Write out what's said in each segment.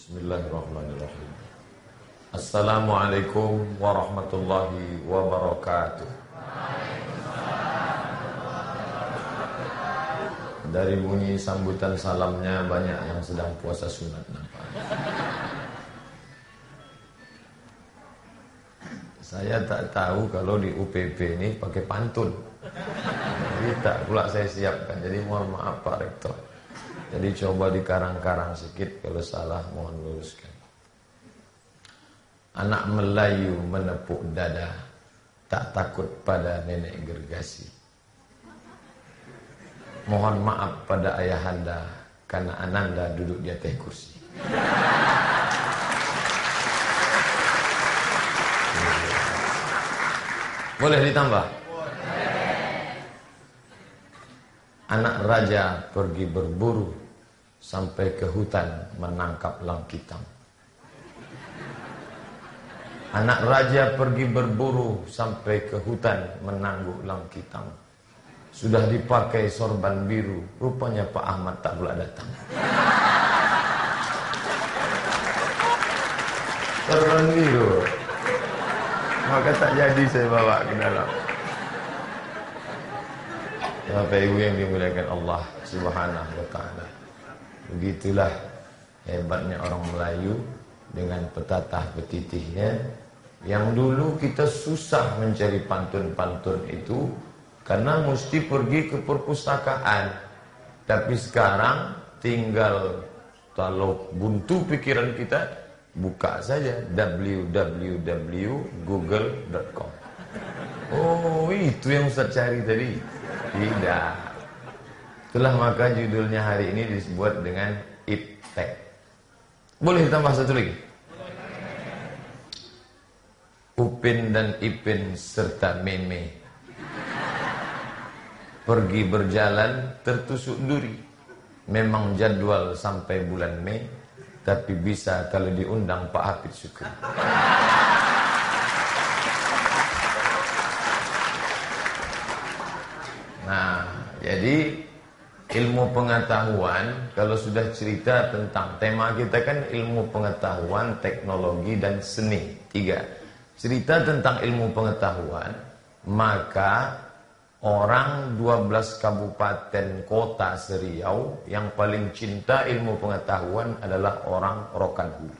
Bismillahirrahmanirrahim. Assalamualaikum warahmatullahi wabarakatuh. Dari bunyi sambutan salamnya banyak yang sedang puasa sunat nampak. Saya tak tahu kalau di UPP ini pakai pantun. Jadi tak pula saya siapkan. Jadi mohon maaf Pak Rektor. Jadi coba dikarang-karang sedikit, kalau salah mohon luruskan. Anak Melayu menepuk dada, tak takut pada nenek gergasi. Mohon maaf pada ayahanda, karena ananda duduk di atas kursi. Boleh ditambah? Anak raja pergi berburu sampai ke hutan menangkap langkitam. Anak raja pergi berburu sampai ke hutan menangguk langkitam. Sudah dipakai sorban biru, rupanya Pak Ahmad tak pula datang. Sorban biru, maka tak jadi saya bawa ke dalam. Bapak Ibu yang dimuliakan Allah Subhanahu wa Ta'ala. Begitulah hebatnya orang Melayu dengan petatah petitihnya. Yang dulu kita susah mencari pantun-pantun itu karena mesti pergi ke perpustakaan. Tapi sekarang tinggal, kalau buntu pikiran kita, buka saja www.google.com. Oh, itu yang Ustaz cari tadi. Tidak. Itulah maka judulnya hari ini disebut dengan iptek. Boleh tambah satu lagi? Upin dan Ipin serta Meme pergi berjalan tertusuk duri. Memang jadwal sampai bulan Mei, tapi bisa kalau diundang Pak Hafid Syukri. Nah, jadi ilmu pengetahuan, kalau sudah cerita tentang tema kita kan ilmu pengetahuan, teknologi dan seni, 3. Cerita tentang ilmu pengetahuan, maka orang 12 kabupaten kota se-Riau yang paling cinta ilmu pengetahuan adalah orang Rokan Hulu.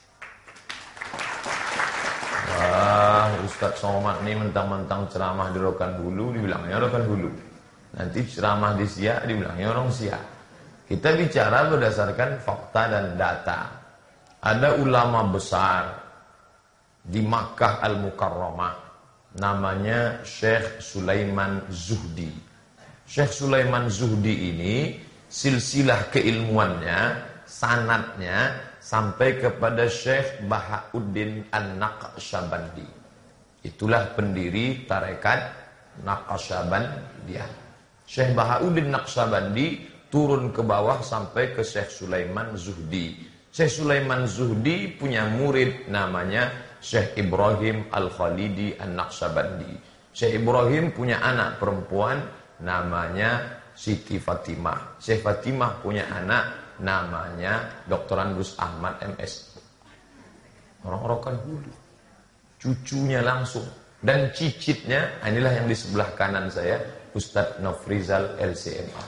Wah, Ustaz Somad ini mentang-mentang ceramah di Rokan Hulu, dibilangnya Rokan Hulu. Nanti ceramah di Siak, dibilangnya orang Siak. Kita bicara berdasarkan fakta dan data. Ada ulama besar di Makkah Al-Mukarramah, namanya Syekh Sulaiman Zuhdi. Syekh Sulaiman Zuhdi ini silsilah keilmuannya, sanadnya sampai kepada Syekh Bahauddin An-Naqsyabandi. Itulah pendiri tarekat Naqsyabandiyah. Syekh Bahauddin Naqsyabandi turun ke bawah sampai ke Syekh Sulaiman Zuhdi. Syekh Sulaiman Zuhdi punya murid namanya Syekh Ibrahim Al-Khalidi An-Naqsyabandi. Syekh Ibrahim punya anak perempuan namanya Siti Fatimah. Syekh Fatimah punya anak namanya Dr. Andrus Ahmad MS. Orang-orang kan dulu. Cucunya langsung. Dan cicitnya, inilah yang di sebelah kanan saya, Ustadz Nofrizal LCMA.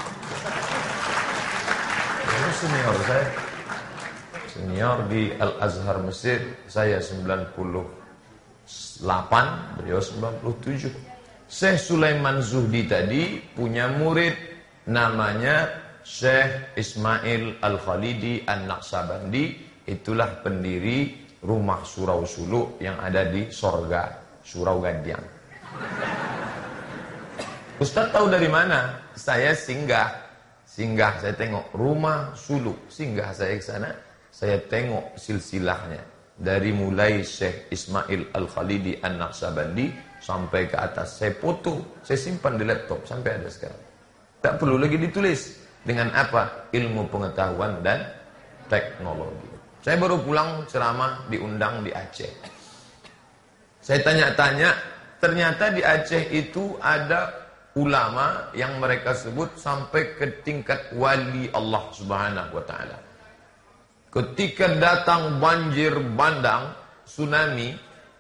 Ini senior saya. Senior di Al-Azhar Mesir. Saya 98, beliau 97. Syekh Sulaiman Zuhdi tadi punya murid namanya Syekh Ismail Al-Khalidi An-Naqsyabandi. Itulah pendiri rumah Surau Suluk yang ada di Sorga, Surau Gadiang. Ustaz tahu dari mana? Saya singgah, saya tengok rumah Suluk, singgah saya ke sana. Saya tengok silsilahnya dari mulai Syekh Ismail Al-Khalidi An-Naqsyabandi sampai ke atas. Saya foto, saya simpan di laptop sampai ada sekarang. Tak perlu lagi ditulis. Dengan apa? Ilmu pengetahuan dan teknologi. Saya baru pulang ceramah diundang di Aceh. Saya tanya-tanya, ternyata di Aceh itu ada ulama yang mereka sebut sampai ke tingkat wali Allah Subhanahu wa Ta'ala. Ketika datang banjir bandang, tsunami,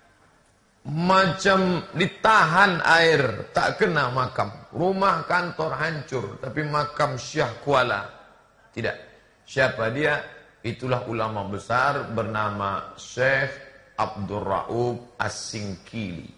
macam ditahan air, tak kena makam. Rumah kantor hancur, tapi makam Syekh Kuala tidak. Siapa dia? Itulah ulama besar bernama Syekh Abdul Rauf As-Singkili.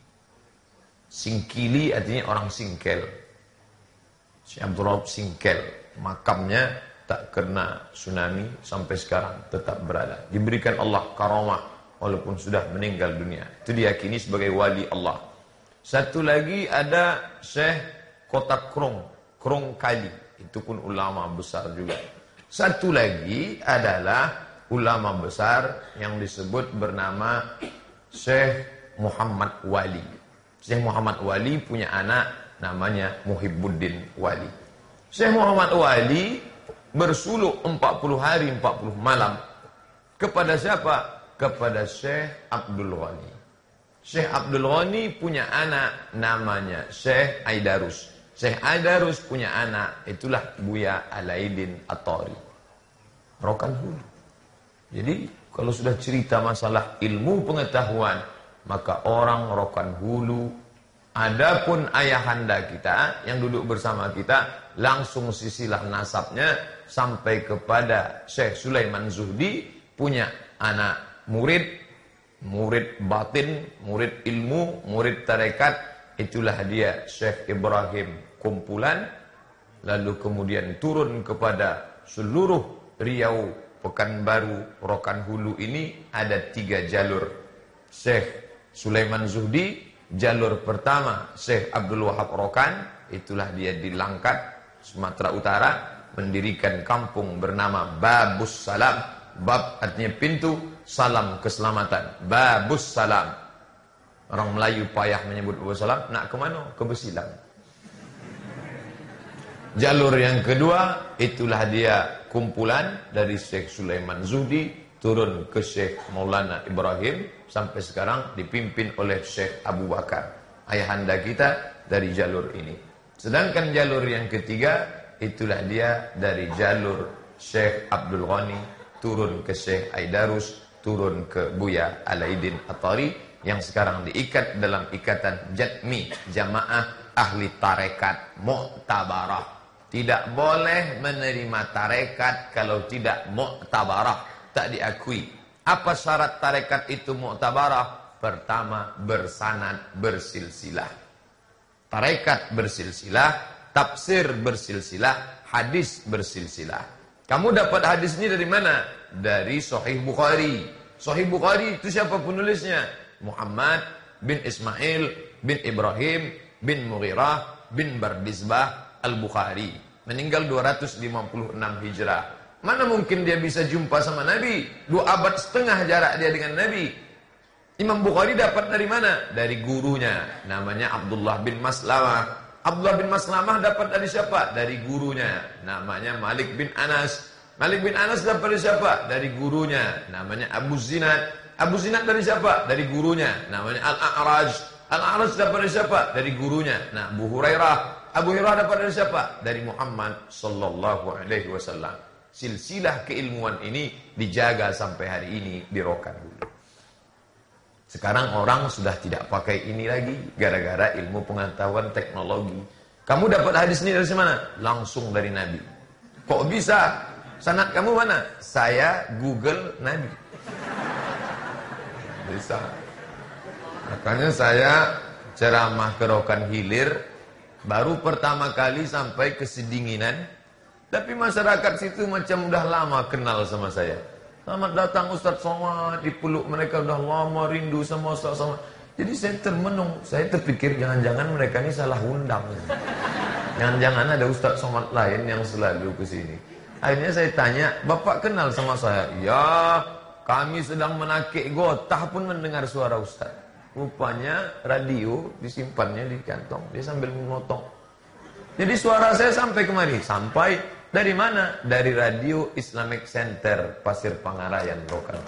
Singkili artinya orang singkel. Syekh Abdul Rauf Singkel. Makamnya tak kena tsunami sampai sekarang tetap berada. Diberikan Allah karamah walaupun sudah meninggal dunia. Itu diyakini sebagai wali Allah. Satu lagi ada Syekh Kota Krong Kali. Itu pun ulama besar juga. Satu lagi adalah ulama besar yang disebut bernama Syekh Muhammad Wali. Syekh Muhammad Wali punya anak namanya Muhibbuddin Wali. Syekh Muhammad Wali bersuluk 40 hari 40 malam. Kepada siapa? Kepada Syekh Abdul Ghani. Syekh Abdul Ghani punya anak namanya Syekh Aidarus. Syekh Aidarus punya anak, itulah Buya Alaidin At-Tari. Rokan Hulu. Jadi kalau sudah cerita masalah ilmu pengetahuan, maka orang Rokan Hulu. Adapun ayahanda kita yang duduk bersama kita, langsung sisilah nasabnya sampai kepada Syekh Sulaiman Zuhdi, punya anak murid batin, murid ilmu, murid tarekat, itulah dia Syekh Ibrahim Kumpulan. Lalu kemudian turun kepada seluruh Riau, Pekanbaru, Rokan Hulu ini ada 3 jalur. Syekh Sulaiman Zuhdi, jalur pertama Syekh Abdul Wahab Rokan, itulah dia di Langkat, Sumatera Utara, mendirikan kampung bernama Babus Salam. Bab artinya pintu, salam keselamatan. Babus Salam. Orang Melayu payah menyebut Babus Salam. Nak ke mana? Ke Besilang. Jalur yang kedua, itulah dia kumpulan dari Syekh Sulaiman Zuhdi turun ke Syekh Maulana Ibrahim sampai sekarang dipimpin oleh Syekh Abu Bakar. Ayahanda kita dari jalur ini. Sedangkan jalur yang ketiga, itulah dia dari jalur Syekh Abdul Ghani turun ke Syekh Aidarus, turun ke Buya Alaidin At-Tari yang sekarang diikat dalam ikatan Jatmi, Jamaah Ahli Tarekat Mu'tabarah. Tidak boleh menerima tarekat kalau tidak mu'tabarah, tak diakui. Apa syarat tarekat itu mu'tabarah? Pertama, bersanad, bersilsilah. Tarekat bersilsilah, tafsir bersilsilah, hadis bersilsilah. Kamu dapat hadis ini dari mana? Dari Sahih Bukhari. Sahih Bukhari itu siapa penulisnya? Muhammad bin Ismail bin Ibrahim bin Mughirah bin Bardizbah Al-Bukhari. Meninggal 256 Hijrah. Mana mungkin dia bisa jumpa sama Nabi? 2 abad setengah jarak dia dengan Nabi. Imam Bukhari dapat dari mana? Dari gurunya, namanya Abdullah bin Maslamah. Abdullah bin Maslamah dapat dari siapa? Dari gurunya, namanya Malik bin Anas. Malik bin Anas dapat dari siapa? Dari gurunya, namanya Abu Zinad. Abu Zinad dari siapa? Dari gurunya, namanya Al-A'raj. Al-A'raj dapat dari siapa? Dari gurunya. Nah, Abu Hurairah. Abu Hurairah dapat dari siapa? Dari Muhammad sallallahu alaihi wasallam. Silsilah keilmuan ini dijaga sampai hari ini di Rokan Hulu. Sekarang orang sudah tidak pakai ini lagi gara-gara ilmu pengetahuan teknologi. Kamu dapat hadis ini dari mana? Langsung dari Nabi. Kok bisa? Sanad kamu mana? Saya Google Nabi. Bisa. Makanya saya ceramah ke Rokan Hilir baru pertama kali sampai ke Sedinginan, tapi masyarakat situ macam udah lama kenal sama saya. Selamat datang Ustaz Somad, dipeluk mereka udah lama rindu sama Ustaz Somad. Jadi saya termenung, saya terpikir jangan-jangan mereka ini salah undang. Jangan-jangan ada Ustaz Somad lain yang selalu ke sini. Akhirnya saya tanya, Bapak kenal sama saya? Ya, kami sedang menakik gotah pun mendengar suara Ustaz. Rupanya radio disimpannya di kantong. Dia sambil memotong. Jadi suara saya sampai kemari. Sampai dari mana? Dari radio Islamic Center Pasir Pangarayan Rokan.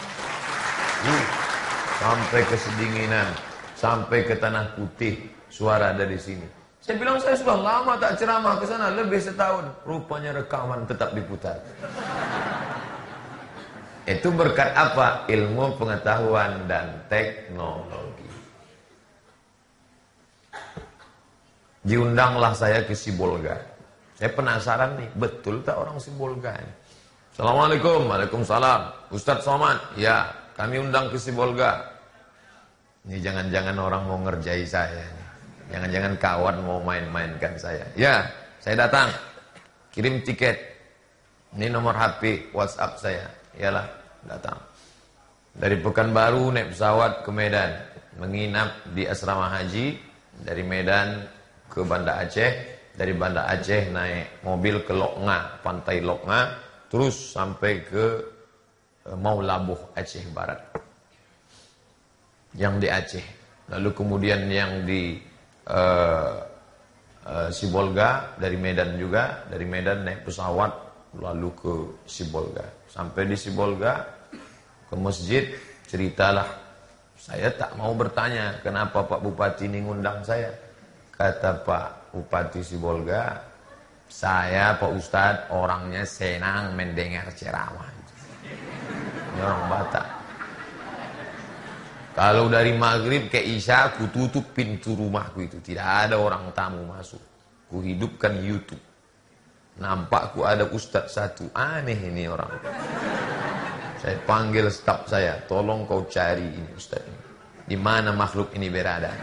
Sampai ke Sedinginan, sampai ke Tanah Putih. Suara dari sini. Saya bilang saya sudah lama tak ceramah ke sana, lebih setahun. Rupanya rekaman tetap diputar. Itu berkat apa? Ilmu pengetahuan dan teknologi. Diundanglah saya ke Sibolga. Saya penasaran nih, betul tak orang Sibolga ini? Assalamualaikum. Waalaikumsalam. Ustadz Somad, ya, kami undang ke Sibolga. Ini jangan-jangan orang mau ngerjai saya. Jangan-jangan kawan mau main-mainkan saya. Ya, saya datang. Kirim tiket. Ini nomor HP, WhatsApp saya. Yalah, datang. Dari Pekanbaru naik pesawat ke Medan. Menginap di asrama haji. Dari Medan ke Banda Aceh. Dari Banda Aceh naik mobil ke Loknga, pantai Loknga. Terus sampai ke Maulabuh, Aceh Barat. Yang di Aceh. Lalu kemudian yang di Sibolga, dari Medan juga. Dari Medan naik pesawat lalu ke Sibolga. Sampai di Sibolga, ke masjid, ceritalah. Saya tak mau bertanya, kenapa Pak Bupati ini ngundang saya. Kata Pak Bupati Sibolga, saya Pak Ustadz orangnya senang mendengar ceramah. Ini orang Batak. Kalau dari maghrib ke isya, ku tutup pintu rumahku itu. Tidak ada orang tamu masuk. Ku hidupkan YouTube. Nampak ku ada ustadz satu. Aneh ini orang. Saya panggil staf saya. Tolong kau cari ini ustadz ini. Di mana makhluk ini berada.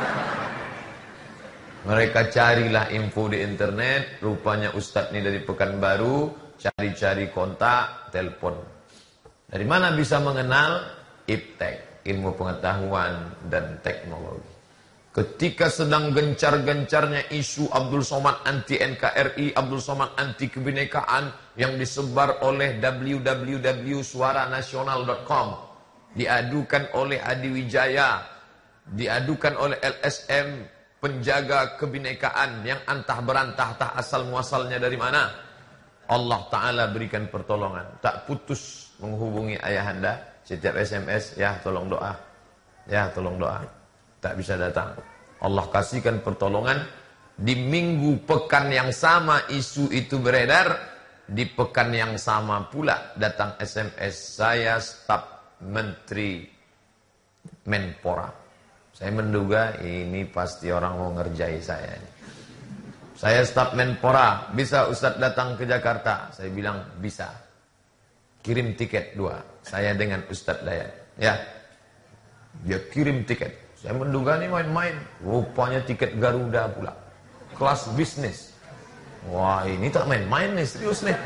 Mereka carilah info di internet. Rupanya ustadz ini dari Pekanbaru. Cari-cari kontak, telepon. Dari mana bisa mengenal? Iptek. Ilmu pengetahuan dan teknologi. Ketika sedang gencar-gencarnya isu Abdul Somad anti NKRI, Abdul Somad anti kebinekaan yang disebar oleh www.suaranasional.com, diadukan oleh Adi Wijaya, diadukan oleh LSM penjaga kebinekaan yang antah berantah tak asal muasalnya dari mana. Allah Ta'ala berikan pertolongan. Tak putus menghubungi ayahanda. Setiap SMS, ya tolong doa. Ya tolong doa. Tak bisa datang. Allah kasihkan pertolongan. Di minggu pekan yang sama isu itu beredar. Di pekan yang sama pula datang SMS. Saya staf Menteri Menpora. Saya menduga ini pasti orang mau ngerjai saya. Saya staf Menpora. Bisa Ustadz datang ke Jakarta? Saya bilang bisa. Kirim tiket 2. Saya dengan Ustadz Dayat. Ya. Dia kirim tiket. Saya menduga ini main-main. Rupanya tiket Garuda pula. Kelas bisnis. Wah, ini tak main-main nih, serius nih.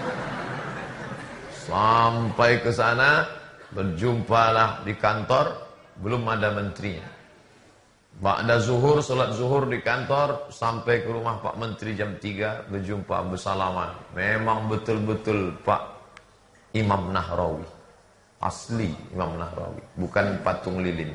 Sampai ke sana, berjumpalah di kantor, belum ada menterinya. Ba'da zuhur, salat zuhur di kantor, sampai ke rumah Pak Menteri jam 3, berjumpa bersalaman. Memang betul-betul Pak Imam Nahrawi. Asli Imam Nahrawi, bukan patung lilin.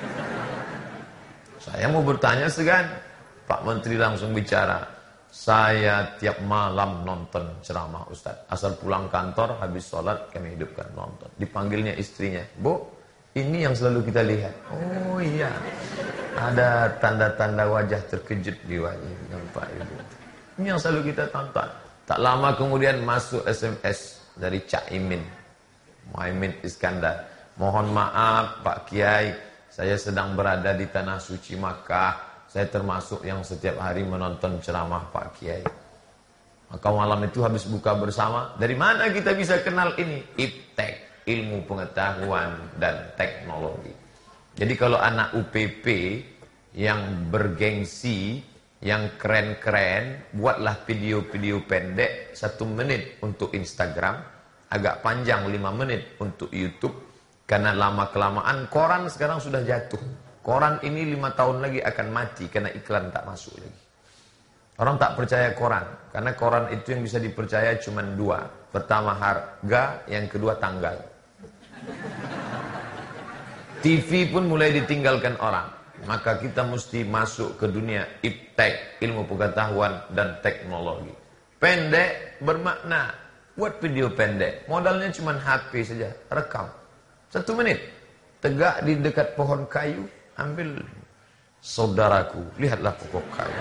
Saya mau bertanya segan. Pak Menteri langsung bicara. Saya tiap malam nonton ceramah Ustadz. Asal pulang kantor, habis sholat kami hidupkan nonton. Dipanggilnya istrinya. Bu, ini yang selalu kita lihat. Oh iya. Ada tanda-tanda wajah terkejut di wajah Pak Ibu. Ini yang selalu kita tonton. Tak lama kemudian masuk SMS dari Cak Imin, Muhaimin Iskandar. Mohon maaf Pak Kiai, saya sedang berada di tanah suci Makkah. Saya termasuk yang setiap hari menonton ceramah Pak Kiai. Maka malam itu habis buka bersama. Dari mana kita bisa kenal ini? Iptek, ilmu pengetahuan dan teknologi. Jadi kalau anak UPP yang bergengsi, yang keren-keren, buatlah video-video pendek 1 menit untuk Instagram, agak panjang 5 menit untuk YouTube. Karena lama-kelamaan koran sekarang sudah jatuh. Koran ini 5 tahun lagi akan mati karena iklan tak masuk lagi. Orang tak percaya koran, karena koran itu yang bisa dipercaya cuma 2. Pertama harga, yang kedua tanggal. TV pun mulai ditinggalkan orang. Maka kita mesti masuk ke dunia iptek, ilmu pengetahuan dan teknologi. Pendek bermakna. Buat video pendek. Modalnya cuma HP saja. Rekam. 1 menit. Tegak di dekat pohon kayu. Ambil. Saudaraku, lihatlah pokok kayu.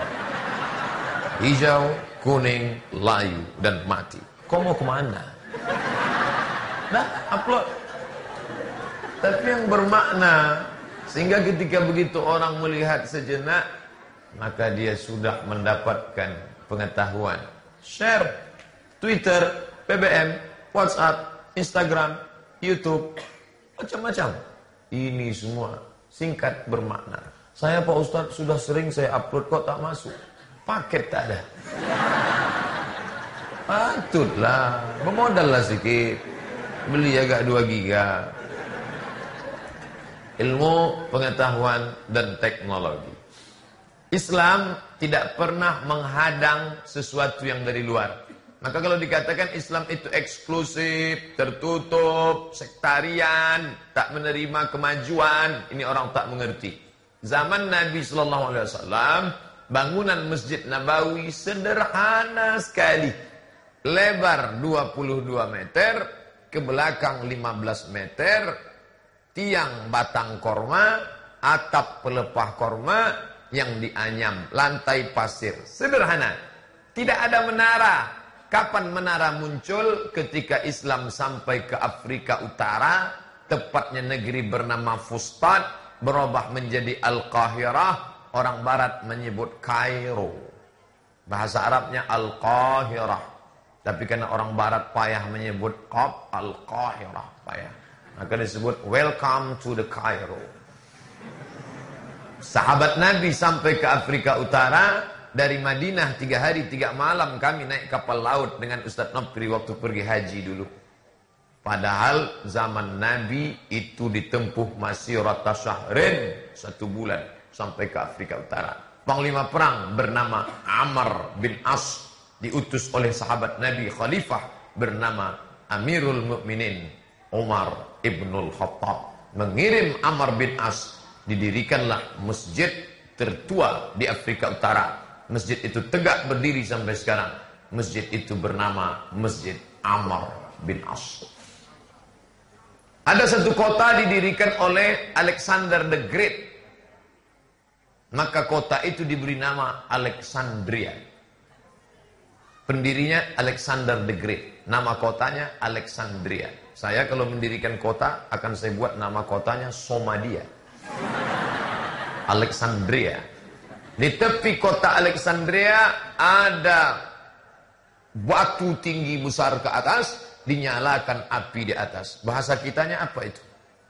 Hijau, kuning, layu, dan mati. Kau mau kemana? Nah, upload. Tapi yang bermakna, sehingga ketika begitu orang melihat sejenak, maka dia sudah mendapatkan pengetahuan. Share, Twitter, BBM, WhatsApp, Instagram, YouTube, macam-macam. Ini semua singkat bermakna. Saya Pak Ustadz sudah sering saya upload kok tak masuk. Paket tak ada. Patutlah, bermodallah sedikit. Beli agak 2 giga. Ilmu, pengetahuan, dan teknologi. Islam tidak pernah menghadang sesuatu yang dari luar. Maka kalau dikatakan Islam itu eksklusif, tertutup, sektarian, tak menerima kemajuan, ini orang tak mengerti. Zaman Nabi SAW, bangunan Masjid Nabawi sederhana sekali. Lebar 22 meter, ke belakang 15 meter, tiang batang korma, atap pelepah korma yang dianyam, lantai pasir. Sederhana. Tidak ada menara. Kapan menara muncul? Ketika Islam sampai ke Afrika Utara, tepatnya negeri bernama Fustat, berubah menjadi Al-Qahirah, orang barat menyebut Kairo. Bahasa Arabnya Al-Qahirah. Tapi karena orang barat payah menyebut Al-Qahirah, payah. Maka disebut welcome to the Cairo. Sahabat Nabi sampai ke Afrika Utara, dari Madinah 3 hari 3 malam kami naik kapal laut dengan Ustaz Nopri waktu pergi haji dulu. Padahal zaman Nabi itu ditempuh masih rata syahrin, 1 bulan sampai ke Afrika Utara. Panglima perang bernama Amr bin As diutus oleh sahabat Nabi khalifah bernama Amirul Mukminin Umar ibnul Khattab, mengirim Amr bin As. Didirikanlah masjid tertua di Afrika Utara. Masjid itu tegak berdiri sampai sekarang. Masjid itu bernama Masjid Amr bin As. Ada satu kota didirikan oleh Alexander the Great. Maka kota itu diberi nama Alexandria. Pendirinya Alexander the Great. Nama kotanya Alexandria. Saya kalau mendirikan kota akan saya buat nama kotanya Somalia. Alexandria. Di tepi kota Alexandria ada batu tinggi besar ke atas, dinyalakan api di atas. Bahasa kitanya apa itu?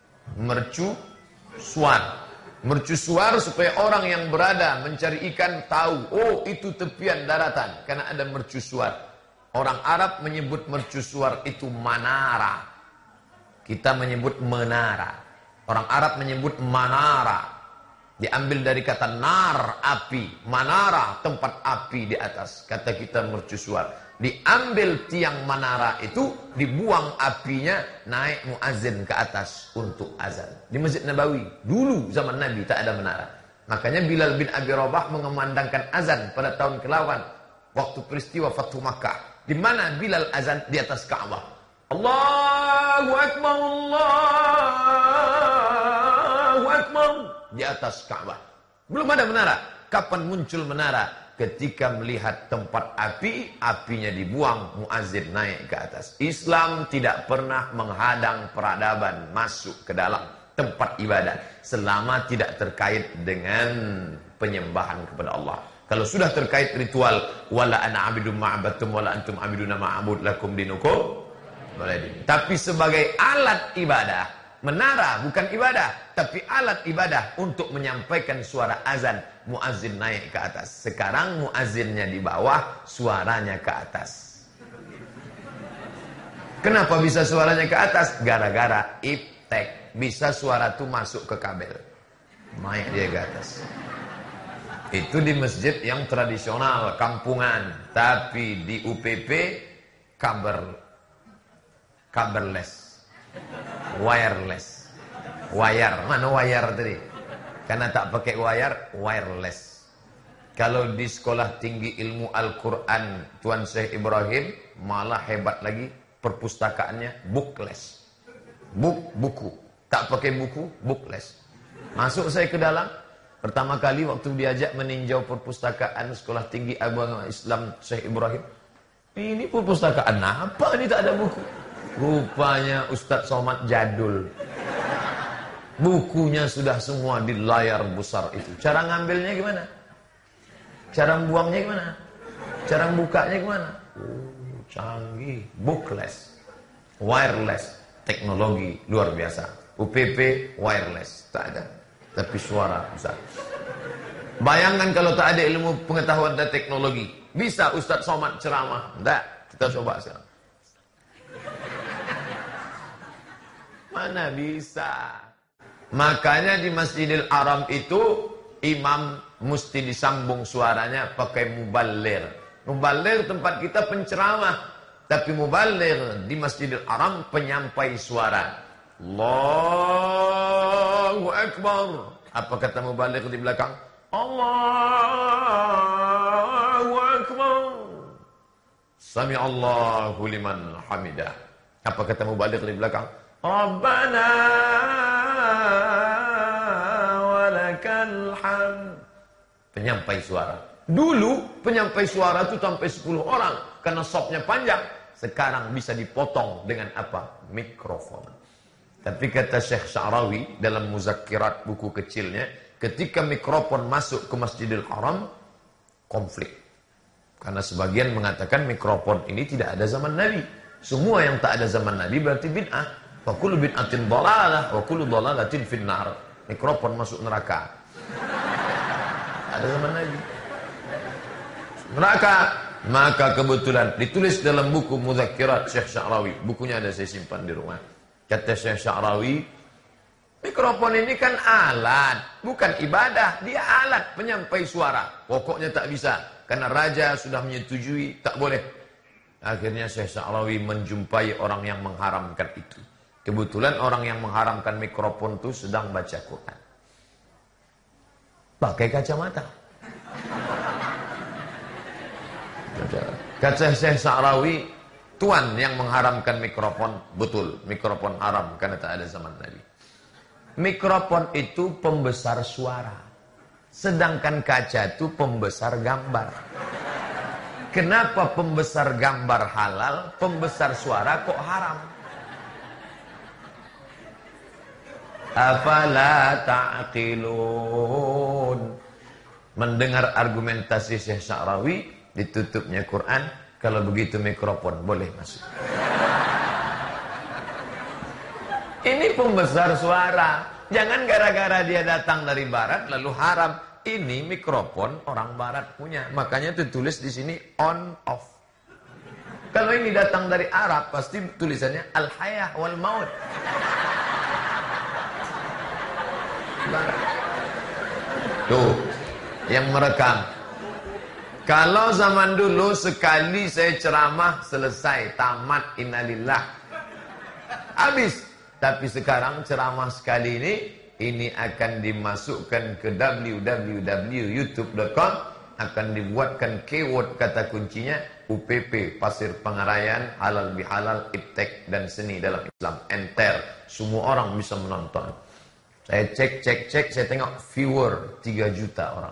Mercusuar. Mercusuar supaya orang yang berada mencari ikan tahu, oh itu tepian daratan, karena ada mercusuar. Orang Arab menyebut mercusuar itu manara. Kita menyebut menara. Orang Arab menyebut manara. Diambil dari kata nar, api. Manara, tempat api di atas. Kata kita mercusuar. Diambil tiang manara itu, dibuang apinya, naik muazzin ke atas untuk azan. Di Masjid Nabawi. Dulu zaman Nabi tak ada menara. Makanya Bilal bin Abi Rabah mengumandangkan azan pada tahun ke-8. Waktu peristiwa Fathu Makkah. Di mana Bilal azan? Di atas Ka'bah. Allahu Akbar, Allahu Akbar. Di atas Ka'bah. Belum ada menara. Kapan muncul menara? Ketika melihat tempat api, apinya dibuang, muazzin naik ke atas. Islam tidak pernah menghadang peradaban masuk ke dalam tempat ibadah selama tidak terkait dengan penyembahan kepada Allah. Kalau sudah terkait ritual, wala ana abidum ma'abatum wala antum abiduna ma'abud lakum dinukum. Tapi sebagai alat ibadah, menara bukan ibadah, tapi alat ibadah untuk menyampaikan suara azan, muazzin naik ke atas. Sekarang muazzinnya di bawah, suaranya ke atas. Kenapa bisa suaranya ke atas? Gara-gara iptek. Bisa suara itu masuk ke kabel, naik dia ke atas. Itu di masjid yang tradisional, kampungan. Tapi di UPP, kabelless, wireless, wire, mana wire tadi? Karena tak pakai wire, wireless. Kalau di sekolah tinggi ilmu Al-Quran Tuan Syekh Ibrahim, malah hebat lagi, perpustakaannya bookless. Buku, tak pakai buku, bookless. Masuk saya ke dalam, pertama kali waktu diajak meninjau perpustakaan sekolah tinggi agama Islam Syekh Ibrahim, ini perpustakaan apa? Ini tak ada buku. Rupanya Ustadz Somad jadul. Bukunya sudah semua di layar besar itu. Cara ngambilnya gimana? Cara buangnya gimana? Cara bukanya gimana? Oh, canggih. Bookless, wireless, teknologi luar biasa. UPP wireless, tak ada. Tapi suara besar. Bayangkan kalau tak ada ilmu pengetahuan dan teknologi. Bisa Ustadz Somad ceramah? Tidak. Kita coba sekarang. Mana bisa? Makanya di Masjidil Haram itu imam mesti disambung suaranya pakai muballir. Muballir tempat kita penceramah, tapi muballir di Masjidil Haram penyampai suara. Allahu Akbar. Apa kata muballir di belakang? Allahu Akbar. Sami Allahu liman hamidah. Apa kata muballir di belakang? Rabbana walakal hamd. Penyampai suara. Dulu penyampai suara itu sampai 10 orang karena sopnya panjang. Sekarang bisa dipotong dengan apa? Mikrofon. Tapi kata Syekh Sya'rawi dalam Muzakkirat buku kecilnya, ketika mikrofon masuk ke Masjidil Haram, konflik. Karena sebagian mengatakan mikrofon ini tidak ada zaman Nabi. Semua yang tak ada zaman Nabi berarti bid'ah. Wa kullu bid'atin dhalalah wa kullu dhalalatin finnar. Mikrofon masuk neraka. Ada zaman Nabi. Neraka. Maka kebetulan ditulis dalam buku Muzakkirat Syekh Sya'rawi. Bukunya ada saya simpan di rumah. Kata Syekh Sya'rawi, mikrofon ini kan alat, bukan ibadah. Dia alat penyampai suara. Pokoknya tak bisa. Karena raja sudah menyetujui, tak boleh. Akhirnya Syekh Sya'rawi menjumpai orang yang mengharamkan itu. Kebetulan orang yang mengharamkan mikrofon itu sedang baca Quran. Pakai kacamata. Kata Syekh Sya'rawi, tuan yang mengharamkan mikrofon, betul, mikrofon haram karena tak ada zaman Nabi. Mikrofon itu pembesar suara. Sedangkan kaca itu pembesar gambar. Kenapa pembesar gambar halal, pembesar suara kok haram? Afala ta'qilun. Mendengar argumentasi Syekh Sya'rawi, ditutupnya Quran, kalau begitu mikrofon boleh masuk. Ini pembesar suara. Jangan gara-gara dia datang dari barat lalu haram. Ini mikrofon orang barat punya. Makanya tulis di sini on off. Kalau ini datang dari Arab pasti tulisannya al-hayah wal maut. Tuh, yang merekam. Kalau zaman dulu sekali saya ceramah selesai, tamat, innalillah, habis. Tapi sekarang ceramah sekali ini akan dimasukkan ke www.youtube.com, akan dibuatkan keyword kata kuncinya UPP, Pasir Pengarayan, halal bihalal, iptek dan seni dalam Islam. Enter, semua orang bisa menonton. Saya cek, saya tengok viewer 3 juta orang.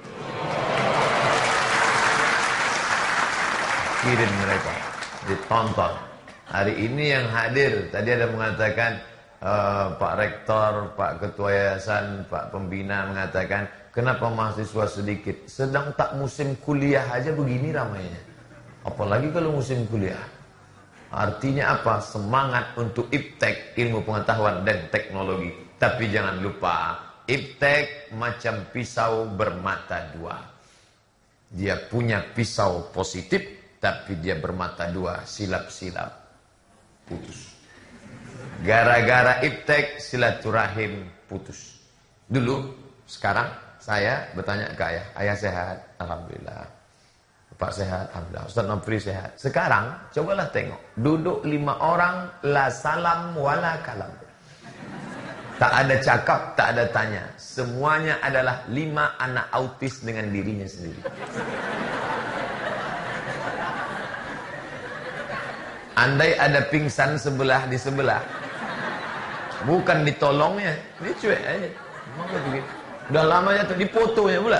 Kirim mereka, ditonton. Hari ini yang hadir, tadi ada mengatakan Pak Rektor, Pak Ketua Yayasan, Pak Pembina mengatakan, kenapa mahasiswa sedikit? Sedang tak musim kuliah aja begini ramainya. Apalagi kalau musim kuliah. Artinya apa? Semangat untuk iptek, ilmu pengetahuan dan teknologi. Tapi jangan lupa, iptek macam pisau bermata dua. Dia punya pisau positif, tapi dia bermata dua, silap-silap, putus. Gara-gara iptek, silaturahim putus. Dulu, sekarang saya bertanya ke ayah. Ayah sehat? Alhamdulillah. Bapak sehat? Alhamdulillah. Ustaz Nopri sehat? Sekarang, cobalah tengok. Duduk 5 orang, la salam wala kalam. Tak ada cakap, tak ada tanya. Semuanya adalah 5 anak autis dengan dirinya sendiri. Andai ada pingsan sebelah di sebelah, bukan ditolongnya, dia cuek aja. Udah lama jatuh, difotonya pula.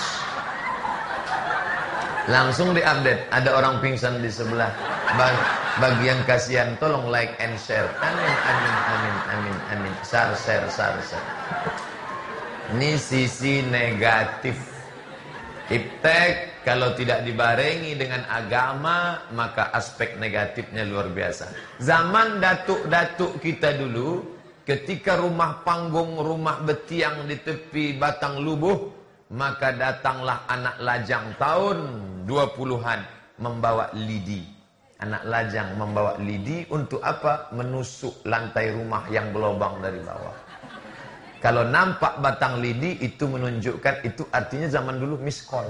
Langsung diupdate, ada orang pingsan di sebelah. Bagi yang kasihan tolong like and share. Amin, amin, amin, amin, amin. Share, share, share, share. Ini sisi negatif. Iptek kalau tidak dibarengi dengan agama, maka aspek negatifnya luar biasa. Zaman datuk-datuk kita dulu, ketika rumah panggung, rumah betiang di tepi batang lubuh, maka datanglah anak lajang tahun 20-an membawa lidi. Anak lajang membawa lidi untuk apa? Menusuk lantai rumah yang berlubang dari bawah. Kalau nampak batang lidi itu menunjukkan, itu artinya zaman dulu miss call.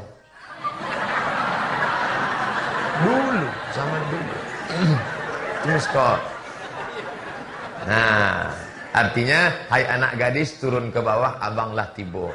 Dulu, zaman dulu. Miss call. Nah, artinya, hai anak gadis turun ke bawah, abanglah tibo.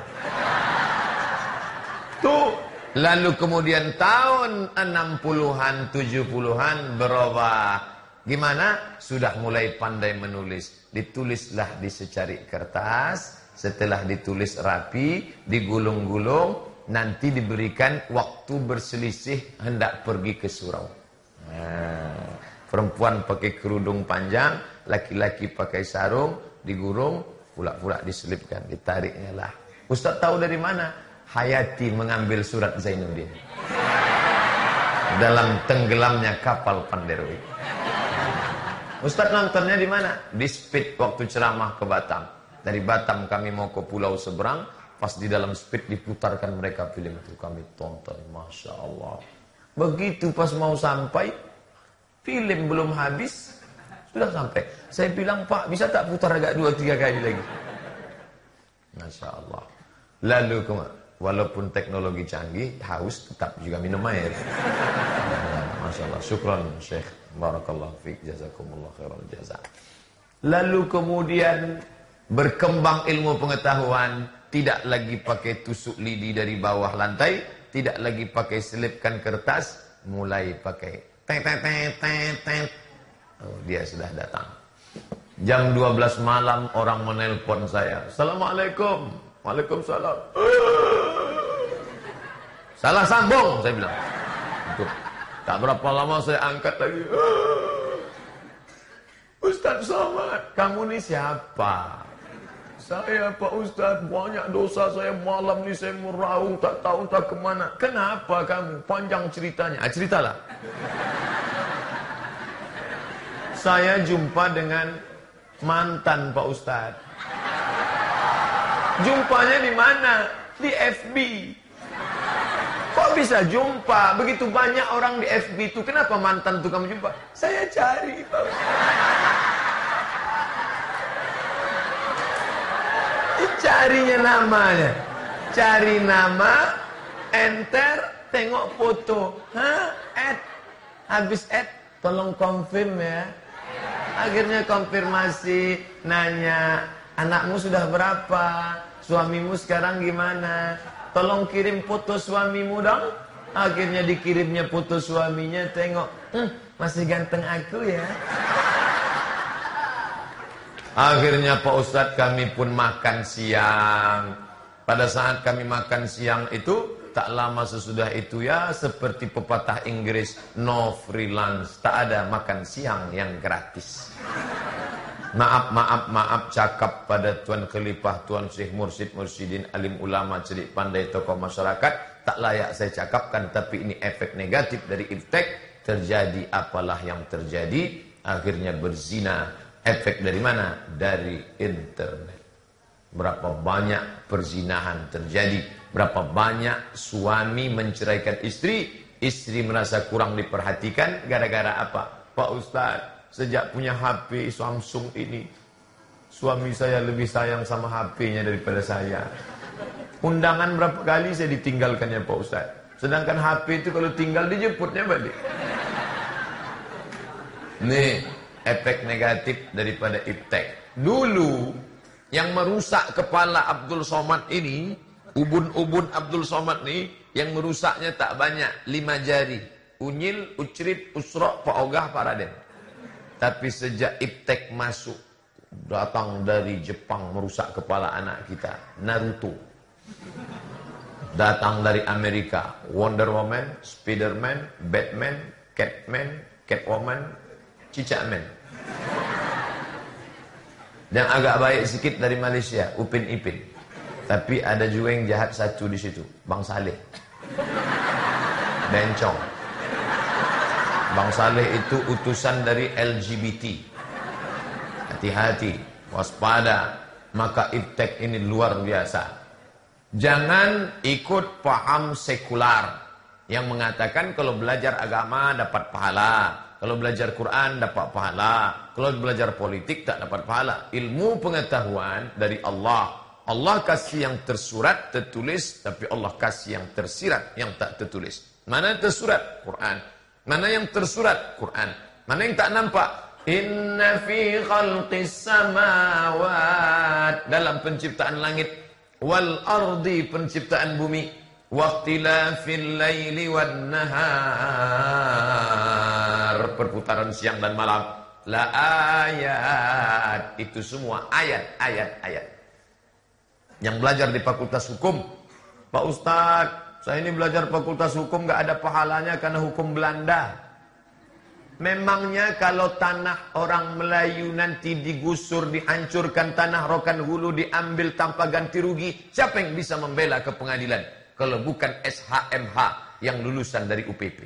Tuh, lalu kemudian tahun 60-an, 70-an berubah. Gimana? Sudah mulai pandai menulis. Ditulislah di secari kertas. Setelah ditulis rapi, digulung-gulung, nanti diberikan waktu berselisih hendak pergi ke surau. Nah, perempuan pakai kerudung panjang, laki-laki pakai sarung, digulung, pula-pula diselipkan, ditariknya lah. Ustaz tahu dari mana? Hayati mengambil surat Zainuddin dalam tenggelamnya kapal Panderoid. Ustaz nontonnya di mana? Di Speed waktu ceramah ke Batam. Dari Batam kami mau ke pulau seberang, pas di dalam Speed diputarkan mereka film itu, kami tonton, Masya Allah. Begitu pas mau sampai, film belum habis, sudah sampai. Saya bilang, Pak, bisa tak putar agak 2-3 kali lagi? Masya Allah. Lalu walaupun teknologi canggih, haus tetap juga minum air. Masya Allah. Syukran Syekh. Barakallahu fiik, jazakumullah khairal jazak. Lalu kemudian berkembang ilmu pengetahuan, tidak lagi pakai tusuk lidi dari bawah lantai, tidak lagi pakai selipkan kertas, mulai pakai tet. Oh, dia sudah datang. Jam 12 malam orang menelpon saya. Assalamualaikum. Waalaikumsalam. Salah sambung, saya bilang. Tuh. Tak berapa lama saya angkat lagi. Ustaz Somad, kamu ni siapa? Saya Pak Ustaz, banyak dosa saya malam ni saya meraung, tak tahu entah kemana. Kenapa kamu? Panjang ceritanya. Ceritalah. Saya jumpa dengan mantan Pak Ustaz. Jumpanya di mana? Di FB. Kok bisa jumpa? Begitu banyak orang di FB itu. Kenapa mantan itu kamu jumpa? Saya cari, Pak Ustaz. Carinya namanya. Cari nama, enter, tengok foto. Add. Habis add, tolong confirm ya. Akhirnya konfirmasi, nanya, anakmu sudah berapa? Suamimu sekarang gimana? Tolong kirim foto suamimu dong. Akhirnya dikirimnya foto suaminya, tengok, masih ganteng aku ya. Akhirnya Pak Ustadz kami pun makan siang. Pada saat kami makan siang itu, tak lama sesudah itu ya, seperti pepatah Inggris, no freelance. Tak ada makan siang yang gratis. Maaf cakap pada Tuan Khalifah, Tuan Syekh Mursyid Mursyidin, alim ulama, cerdik pandai, tokoh masyarakat. Tak layak saya cakapkan, tapi ini efek negatif dari iptek. Terjadi apalah yang terjadi, akhirnya berzina. Efek dari mana? Dari internet. Berapa banyak perzinahan terjadi, berapa banyak suami menceraikan istri, istri merasa kurang diperhatikan, gara-gara apa? Pak Ustadz, sejak punya HP Samsung ini, suami saya lebih sayang sama HP-nya daripada saya. Undangan berapa kali saya ditinggalkannya Pak Ustadz. Sedangkan HP itu kalau tinggal dijemputnya balik. Nih, efek negatif daripada iptek. Dulu, yang merusak kepala Abdul Somad ini, ubun-ubun Abdul Somad ini, yang merusaknya tak banyak, 5 jari. Unyil, Ucrit, Usra, Pak Ogah, Pak Raden. Tapi sejak iptek masuk, datang dari Jepang merusak kepala anak kita, Naruto. Datang dari Amerika, Wonder Woman, Spiderman, Batman, Catman, Catwoman, Cicakmen. Yang agak baik sedikit dari Malaysia, Upin Ipin. Tapi ada juga yang jahat satu di situ, Bang Saleh. Bencong. Bang Saleh itu utusan dari LGBT. Hati-hati, waspada. Maka iptek ini luar biasa. Jangan ikut paham sekular yang mengatakan kalau belajar agama dapat pahala, kalau belajar Quran dapat pahala, kalau belajar politik tak dapat pahala. Ilmu pengetahuan dari Allah. Allah kasih yang tersurat, tertulis, tapi Allah kasih yang tersirat, yang tak tertulis. Mana yang tersurat? Quran. Mana yang tersurat? Quran. Mana yang tak nampak? Inna fi khalqis samawat, dalam penciptaan langit, wal ardi, penciptaan bumi, waqtilafil laili wan nahar, perputaran siang dan malam, la ayat, itu semua ayat. Yang belajar di fakultas hukum, Pak Ustadz, saya ini belajar fakultas hukum gak ada pahalanya karena hukum Belanda. Memangnya kalau tanah orang Melayu nanti digusur, dihancurkan, tanah Rokan Hulu diambil tanpa ganti rugi, siapa yang bisa membela ke pengadilan? Kalau bukan SHMH yang lulusan dari UPP.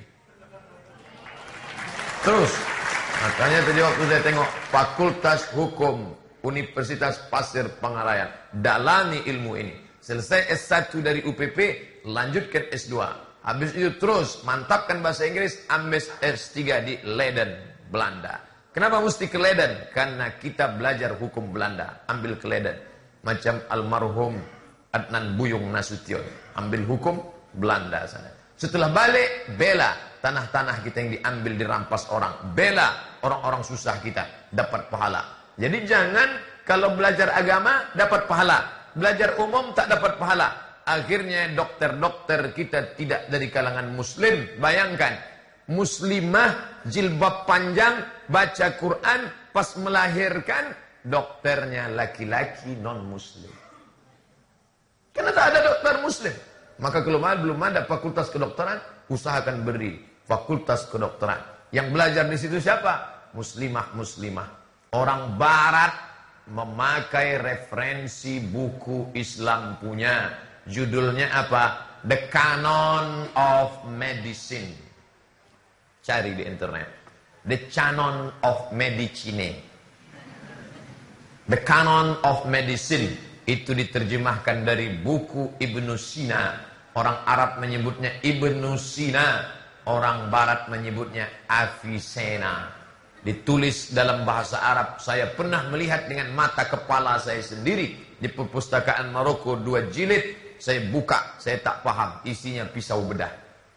Terus, makanya tadi waktu saya tengok Fakultas Hukum Universitas Pasir Pengarayan, dalami ilmu ini. Selesai S1 dari UPP, lanjutkan S2. Habis itu terus mantapkan bahasa Inggris, ambil S3 di Leiden, Belanda. Kenapa mesti ke Leiden? Karena kita belajar hukum Belanda, ambil ke Leiden. Macam almarhum Adnan Buyung Nasution, ambil hukum Belanda sana. Setelah balik, bela tanah-tanah kita yang diambil dirampas orang, bela orang-orang susah kita, dapat pahala. Jadi jangan kalau belajar agama dapat pahala, belajar umum tak dapat pahala. Akhirnya dokter-dokter kita tidak dari kalangan muslim. Bayangkan, muslimah, jilbab panjang, baca Quran, pas melahirkan, dokternya laki-laki non-muslim. Karena tak ada dokter muslim. Maka kalau belum ada fakultas kedokteran, usahakan beri fakultas kedokteran. Yang belajar di situ siapa? Muslimah-muslimah. Orang barat memakai referensi buku Islam punya. Judulnya apa? The Canon of Medicine. Cari di internet. The Canon of Medicine. The Canon of Medicine. Itu diterjemahkan dari buku Ibnu Sina. Orang Arab menyebutnya Ibnu Sina. Orang Barat menyebutnya Avicenna. Ditulis dalam bahasa Arab. Saya pernah melihat dengan mata kepala saya sendiri. Di perpustakaan Maroko 2 jilid. Saya buka, saya tak paham. Isinya pisau bedah.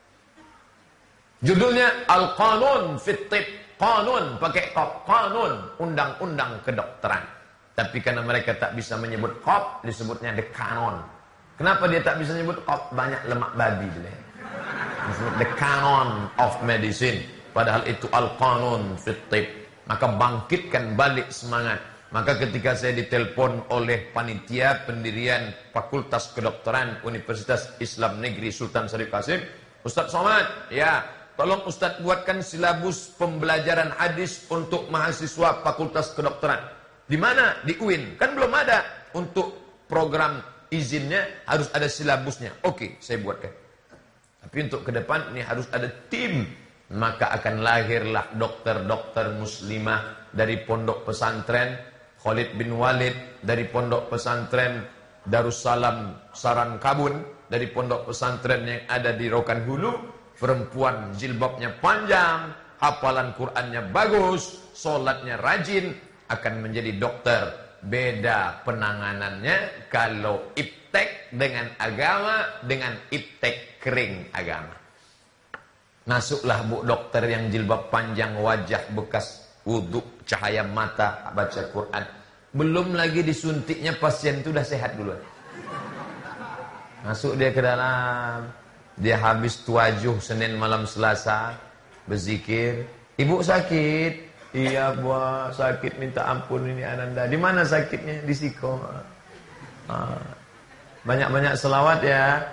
Judulnya Al-Qanun Fit Tib. Qanun, pakai qaf. Qanun, undang-undang kedokteran. Tapi karena mereka tak bisa menyebut qaf, disebutnya The Canon. Kenapa dia tak bisa menyebut qaf? Banyak lemak babi. Disebut The Canon of Medicine. Padahal itu Al-Qanun Fit Tib. Maka bangkitkan balik semangat. Maka ketika saya ditelepon oleh panitia pendirian Fakultas Kedokteran Universitas Islam Negeri Sultan Syarif Qasim, Ustaz Somad, ya, tolong Ustaz buatkan silabus pembelajaran hadis untuk mahasiswa Fakultas Kedokteran. Di mana? Di UIN. Kan belum ada. Untuk program izinnya harus ada silabusnya. Oke, saya buatkan. Tapi untuk ke depan ini harus ada tim. Maka akan lahirlah dokter-dokter muslimah dari pondok pesantren Khalid bin Walid, dari pondok pesantren Darussalam Sarangkabun, dari pondok pesantren yang ada di Rokan Hulu, perempuan jilbabnya panjang, hafalan Qurannya bagus, solatnya rajin, akan menjadi dokter. Beda penanganannya kalau iptek dengan agama, dengan iptek kering agama. Masuklah bu dokter yang jilbab panjang, wajah bekas wudhu, cahaya mata, baca Quran. Belum lagi disuntiknya pasien itu udah sehat dulu. Masuk dia ke dalam. Dia habis tuajuh Senin malam Selasa, berzikir. Ibu sakit? Iya buah, sakit minta ampun ini Ananda. Di mana sakitnya? Di siko. Banyak-banyak selawat ya.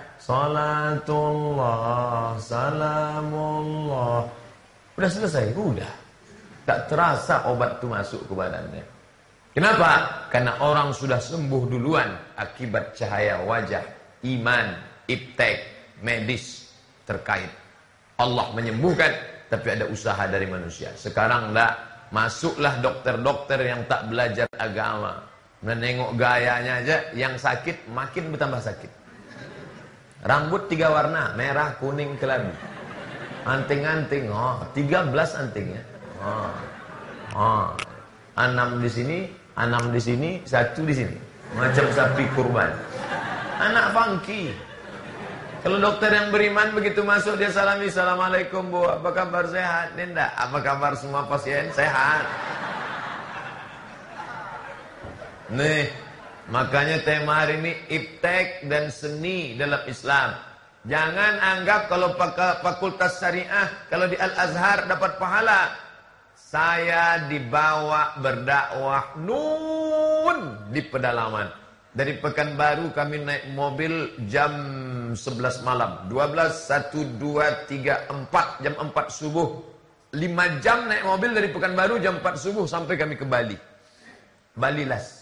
Salatullah, salamullah. Udah selesai? Udah. Tak terasa obat itu masuk ke badannya. Kenapa? Karena orang sudah sembuh duluan akibat cahaya wajah, iman, iptek, medis terkait. Allah menyembuhkan, tapi ada usaha dari manusia. Sekarang enggak, masuklah dokter-dokter yang tak belajar agama. Menengok gayanya aja, yang sakit makin bertambah sakit. Rambut 3 warna, merah, kuning, kelabu. Anting-anting, 13 antingnya. 6 di sini, 6 di sini, 1 di sini. Macam sapi kurban. Anak funky. Kalau dokter yang beriman begitu masuk dia salami, assalamualaikum bu, apa kabar, sehat? Ini enggak, apa kabar semua pasien? Sehat. Nih, makanya tema hari ini iptek dan seni dalam Islam. Jangan anggap kalau fakultas syariah, kalau di Al-Azhar dapat pahala. Saya dibawa berdakwah nun di pedalaman. Dari Pekanbaru kami naik mobil jam 11 malam. 12, 1, 2, 3, 4. Jam 4 subuh. 5 jam naik mobil dari Pekanbaru jam 4 subuh sampai kami ke Bali. Balilas.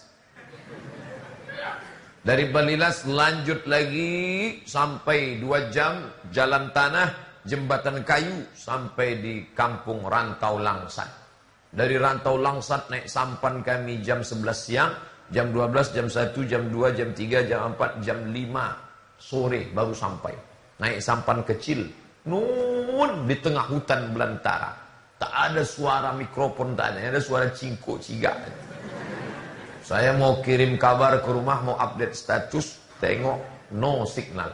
Dari Balilas lanjut lagi sampai 2 jam jalan tanah, jembatan kayu sampai di kampung Rantau Langsat. Dari Rantau Langsat naik sampan kami jam 11 siang, jam 12, jam 1, jam 2, jam 3, jam 4, jam 5 sore baru sampai. Naik sampan kecil, nun di tengah hutan belantara. Tak ada suara mikrofon, tak ada suara cingkuk cigak. Saya mau kirim kabar ke rumah, mau update status, tengok no signal.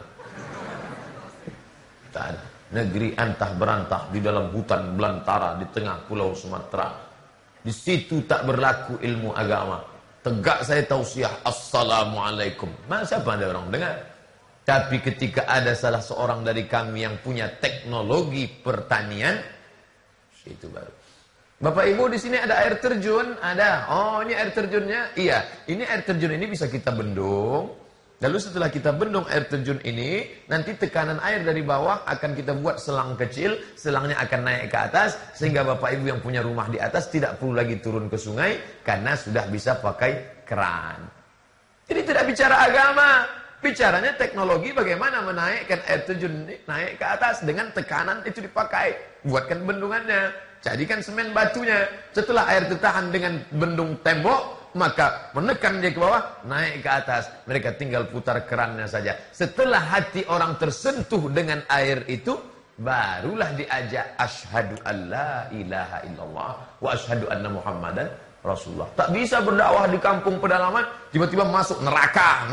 Tak ada. Negeri antah berantah di dalam hutan belantara di tengah pulau Sumatera. Di situ tak berlaku ilmu agama. Tegak saya tausiah, assalamualaikum. Masa apa ada orang dengar? Tapi ketika ada salah seorang dari kami yang punya teknologi pertanian, itu baru. Bapak Ibu di sini ada air terjun, ada. Oh, ini air terjunnya. Iya, ini air terjun ini bisa kita bendung. Lalu setelah kita bendung air terjun ini, nanti tekanan air dari bawah akan kita buat selang kecil, selangnya akan naik ke atas, sehingga Bapak Ibu yang punya rumah di atas tidak perlu lagi turun ke sungai, karena sudah bisa pakai keran. Jadi tidak bicara agama, bicaranya teknologi bagaimana menaikkan air terjun ini naik ke atas dengan tekanan itu dipakai. Buatkan bendungannya, jadikan semen batunya. Setelah air tertahan dengan bendung tembok, maka menekan dia ke bawah, naik ke atas. Mereka tinggal putar kerannya saja. Setelah hati orang tersentuh dengan air itu, barulah diajak asyhadu alla ilaha illallah wa asyhadu anna muhammadan rasulullah. Tak bisa berdakwah di kampung pedalaman, tiba-tiba masuk neraka.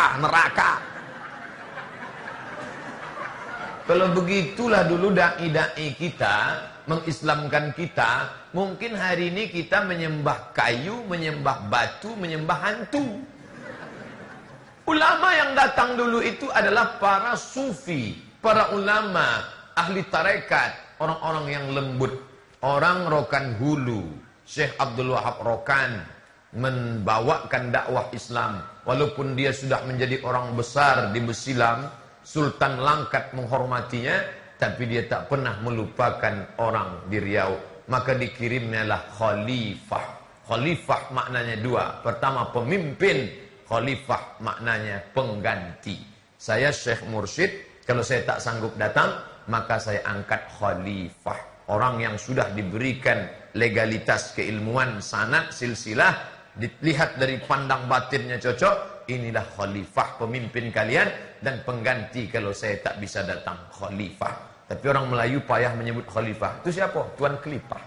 Kalau begitulah dulu dai-dai kita mengislamkan kita, mungkin hari ini kita menyembah kayu, menyembah batu, menyembah hantu. Ulama yang datang dulu itu adalah para sufi, para ulama, ahli tarekat, orang-orang yang lembut, orang Rokan Hulu. Syekh Abdul Wahab Rokan membawakan dakwah Islam, walaupun dia sudah menjadi orang besar di Besilam, Sultan Langkat menghormatinya, tapi dia tak pernah melupakan orang di Riau. Maka dikirimnyalah khalifah. Khalifah maknanya 2. Pertama pemimpin, khalifah maknanya pengganti. Saya Syekh Mursyid, kalau saya tak sanggup datang, maka saya angkat khalifah. Orang yang sudah diberikan legalitas keilmuan, sanad, silsilah, dilihat dari pandang batinnya cocok, inilah khalifah, pemimpin kalian, dan pengganti kalau saya tak bisa datang, khalifah. Tapi orang Melayu payah menyebut khalifah. Itu siapa? Tuan Kelipah.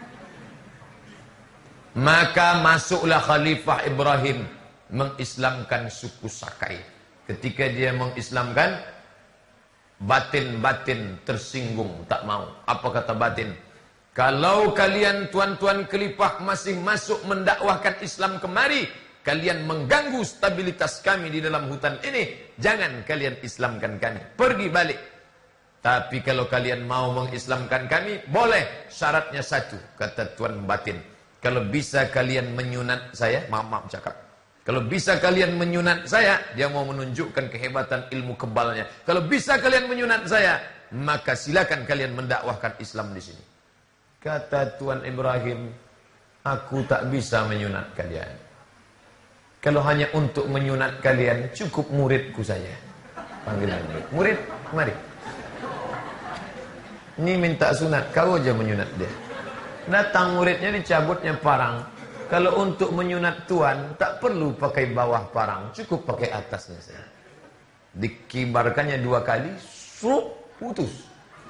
Maka masuklah Khalifah Ibrahim mengislamkan suku Sakai. Ketika dia mengislamkan, batin-batin tersinggung, tak mau. Apa kata batin? Kalau kalian tuan-tuan Kelipah masih masuk mendakwahkan Islam kemari, kalian mengganggu stabilitas kami di dalam hutan ini, jangan kalian islamkan kami. Pergi balik. Tapi kalau kalian mau mengislamkan kami, boleh. Syaratnya 1, kata Tuan Batin. Kalau bisa kalian menyunat saya, maaf cakap. Kalau bisa kalian menyunat saya, dia mau menunjukkan kehebatan ilmu kebalnya. Kalau bisa kalian menyunat saya, maka silakan kalian mendakwahkan Islam di sini. Kata Tuan Ibrahim, aku tak bisa menyunat kalian. Kalau hanya untuk menyunat kalian, cukup muridku saja. Panggilan murid, mari. Ini minta sunat, kau aja menyunat dia. Datang muridnya, dicabutnya parang. Kalau untuk menyunat Tuan, tak perlu pakai bawah parang, cukup pakai atasnya saja. Dikibarkannya 2 kali, putus.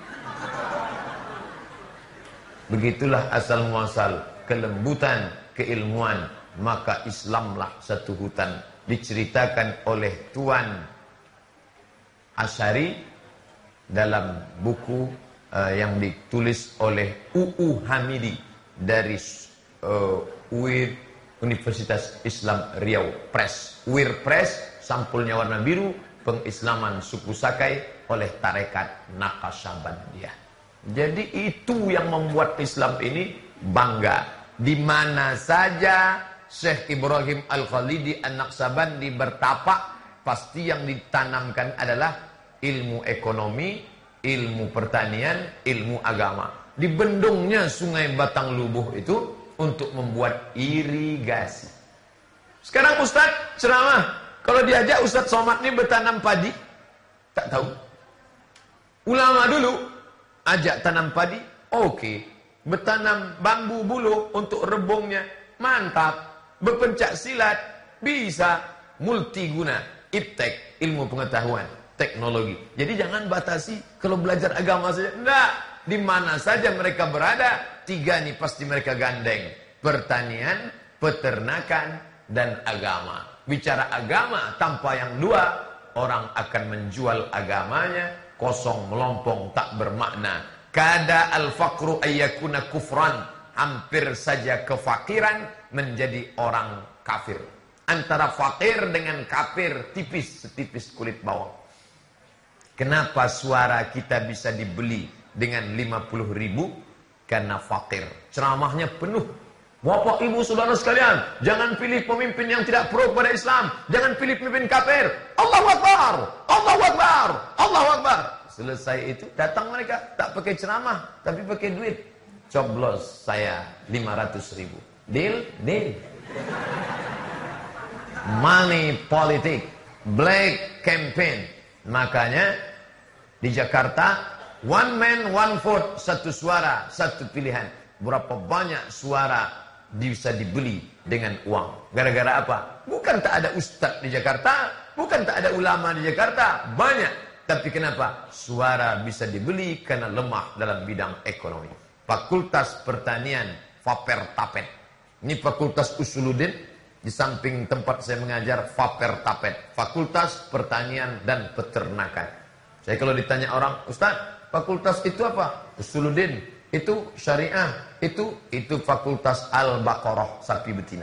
Begitulah asal muasal kelembutan keilmuan, maka Islamlah satu hutan. Diceritakan oleh Tuan Asy'ari dalam buku yang ditulis oleh UU Hamidi dari UIR Universitas Islam Riau Press. UIR Press, sampulnya warna biru, pengislaman suku Sakai oleh tarekat Naqsyabandiyah. Jadi itu yang membuat Islam ini bangga. Di mana saja Syekh Ibrahim Al-Khalidi An-Naqsyabandi bertapak, pasti yang ditanamkan adalah ilmu ekonomi, ilmu pertanian, ilmu agama. Di bendungnya Sungai Batang Lubuh itu untuk membuat irigasi. Sekarang Ustadz ceramah, kalau diajak Ustadz Somad ini bertanam padi, tak tahu. Ulama dulu ajak tanam padi, oke. Bertanam bambu bulu untuk rebungnya, mantap. Berpencak silat, bisa. Multiguna, iptek, ilmu pengetahuan, teknologi. Jadi jangan batasi kalau belajar agama saja. Enggak, di mana saja mereka berada, 3 nih pasti mereka gandeng. Pertanian, peternakan, dan agama. Bicara agama tanpa yang 2, orang akan menjual agamanya, kosong melompong tak bermakna. Kada al-faqru ayyakuna kufran, hampir saja kefakiran menjadi orang kafir. Antara fakir dengan kafir tipis setipis kulit bawang. Kenapa suara kita bisa dibeli dengan 50.000? Karena fakir. Ceramahnya penuh. Bapak, ibu, saudara sekalian, jangan pilih pemimpin yang tidak pro pada Islam. Jangan pilih pemimpin kafir. Allahu Akbar, Allahu Akbar, Allahu Akbar. Selesai itu datang mereka, tak pakai ceramah, tapi pakai duit. Coblos saya 500.000. Deal? Deal. Money politik, black campaign. Makanya di Jakarta, one man, one vote, satu suara, satu pilihan. Berapa banyak suara bisa dibeli dengan uang. Gara-gara apa? Bukan tak ada ustadz di Jakarta, bukan tak ada ulama di Jakarta, banyak. Tapi kenapa? Suara bisa dibeli karena lemah dalam bidang ekonomi. Fakultas Pertanian, Faper Tapet. Ini Fakultas Usuluddin, di samping tempat saya mengajar, Faper Tapet. Fakultas Pertanian dan Peternakan. Saya kalau ditanya orang, Ustadz, fakultas itu apa? Usuluddin. Itu syariah, itu Fakultas Al-Baqarah, sapi betina.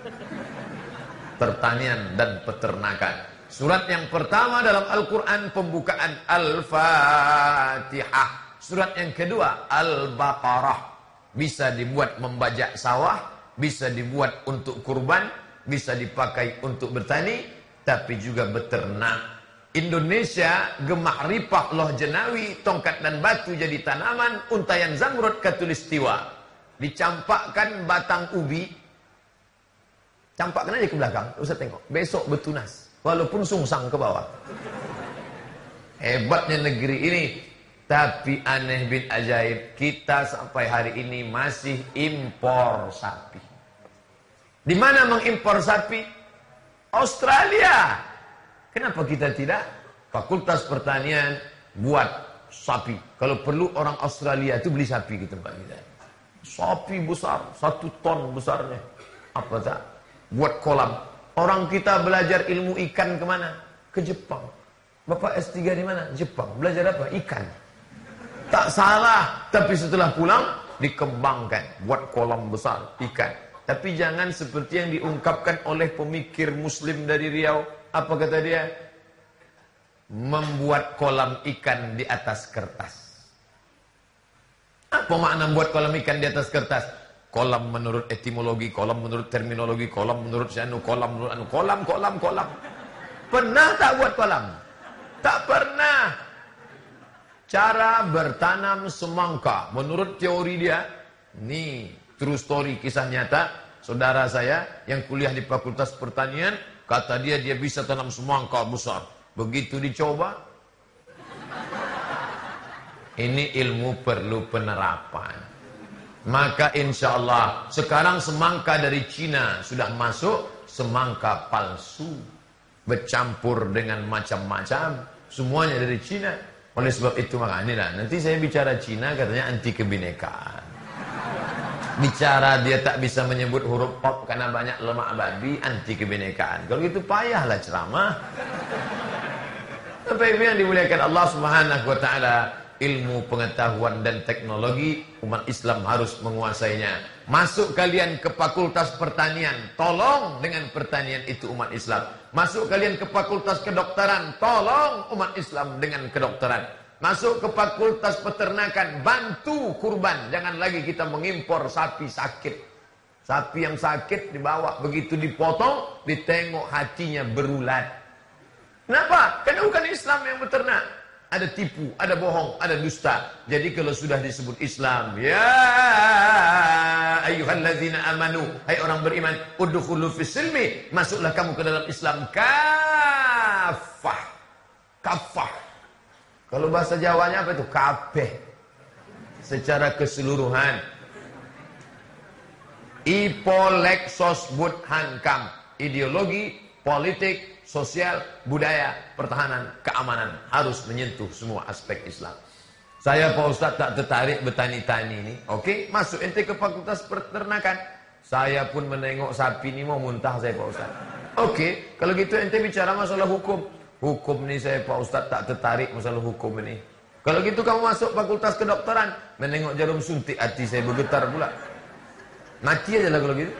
Pertanian dan peternakan. Surat yang pertama dalam Al-Quran pembukaan Al-Fatihah. Surat yang kedua Al-Baqarah. Bisa dibuat membajak sawah, bisa dibuat untuk kurban, bisa dipakai untuk bertani, tapi juga beternak. Indonesia gemah ripah loh jenawi, tongkat dan batu jadi tanaman, untayan zamrud katulistiwa. Dicampakkan batang ubi, campakkan aja ke belakang, usah tengok. Besok bertunas, walaupun sungsang ke bawah. Hebatnya negeri ini. Tapi aneh bin ajaib, kita sampai hari ini masih impor sapi. Di mana mengimpor sapi? Australia. Kenapa kita tidak? Fakultas Pertanian buat sapi. Kalau perlu orang Australia itu beli sapi ke tempat kita. Sapi besar, 1 ton besarnya. Apa tak? Buat kolam. Orang kita belajar ilmu ikan kemana? Ke Jepang. Bapak S3 di mana? Jepang. Belajar apa? Ikan. Tak salah. Tapi setelah pulang, dikembangkan. Buat kolam besar, ikan. Tapi jangan seperti yang diungkapkan oleh pemikir muslim dari Riau. Apa kata dia? Membuat kolam ikan di atas kertas. Apa makna membuat kolam ikan di atas kertas? Kolam menurut etimologi, kolam menurut terminologi, kolam menurut syanu, kolam menurut anu, kolam. Pernah tak buat kolam? Tak pernah. Cara bertanam semangka, menurut teori dia, Ini true story, kisah nyata. Saudara saya yang kuliah di Fakultas Pertanian, kata dia bisa tanam semangka besar. Begitu dicoba, ini ilmu perlu penerapan. Maka insya Allah sekarang semangka dari Cina sudah masuk, semangka palsu, bercampur dengan macam-macam, semuanya dari Cina. Oleh sebab itu makanya nanti saya bicara Cina katanya anti kebinekaan. Bicara dia tak bisa menyebut huruf pop karena banyak lemak babi, anti kebinekaan. Kalau gitu payahlah ceramah. Bapak Ibu yang dimuliakan Allah Subhanahu wa taala, ilmu pengetahuan dan teknologi umat Islam harus menguasainya. Masuk kalian ke Fakultas Pertanian, tolong dengan pertanian itu umat Islam. Masuk kalian ke Fakultas Kedokteran, tolong umat Islam dengan kedokteran. Masuk ke Fakultas Peternakan, bantu kurban. Jangan lagi kita mengimpor sapi sakit. Sapi yang sakit dibawa, begitu dipotong, ditengok hatinya berulat. Kenapa? Karena bukan Islam yang beternak. Ada tipu, ada bohong, ada dusta. Jadi kalau sudah disebut Islam, ya ayyuhalladzina amanu, hai orang beriman, udkhulu fis-silmi, masuklah kamu ke dalam Islam kafah. Kafah. Kalau bahasa Jawanya apa itu? Kabeh. Secara keseluruhan. Ipolek sosbud hankam. Ideologi, politik, sosial, budaya, pertahanan, keamanan harus menyentuh semua aspek Islam. Saya Pak Ustadz tak tertarik bertani-tani ini. Oke, masuk ente ke Fakultas Peternakan. Saya pun menengok sapi ini mau muntah saya Pak Ustadz. Oke, kalau gitu ente bicara masalah hukum. Hukum ini saya Pak Ustadz tak tertarik masalah hukum ini. Kalau gitu kamu masuk Fakultas Kedokteran, menengok jarum suntik hati saya bergetar pula. Mati aja lah kalau gitu.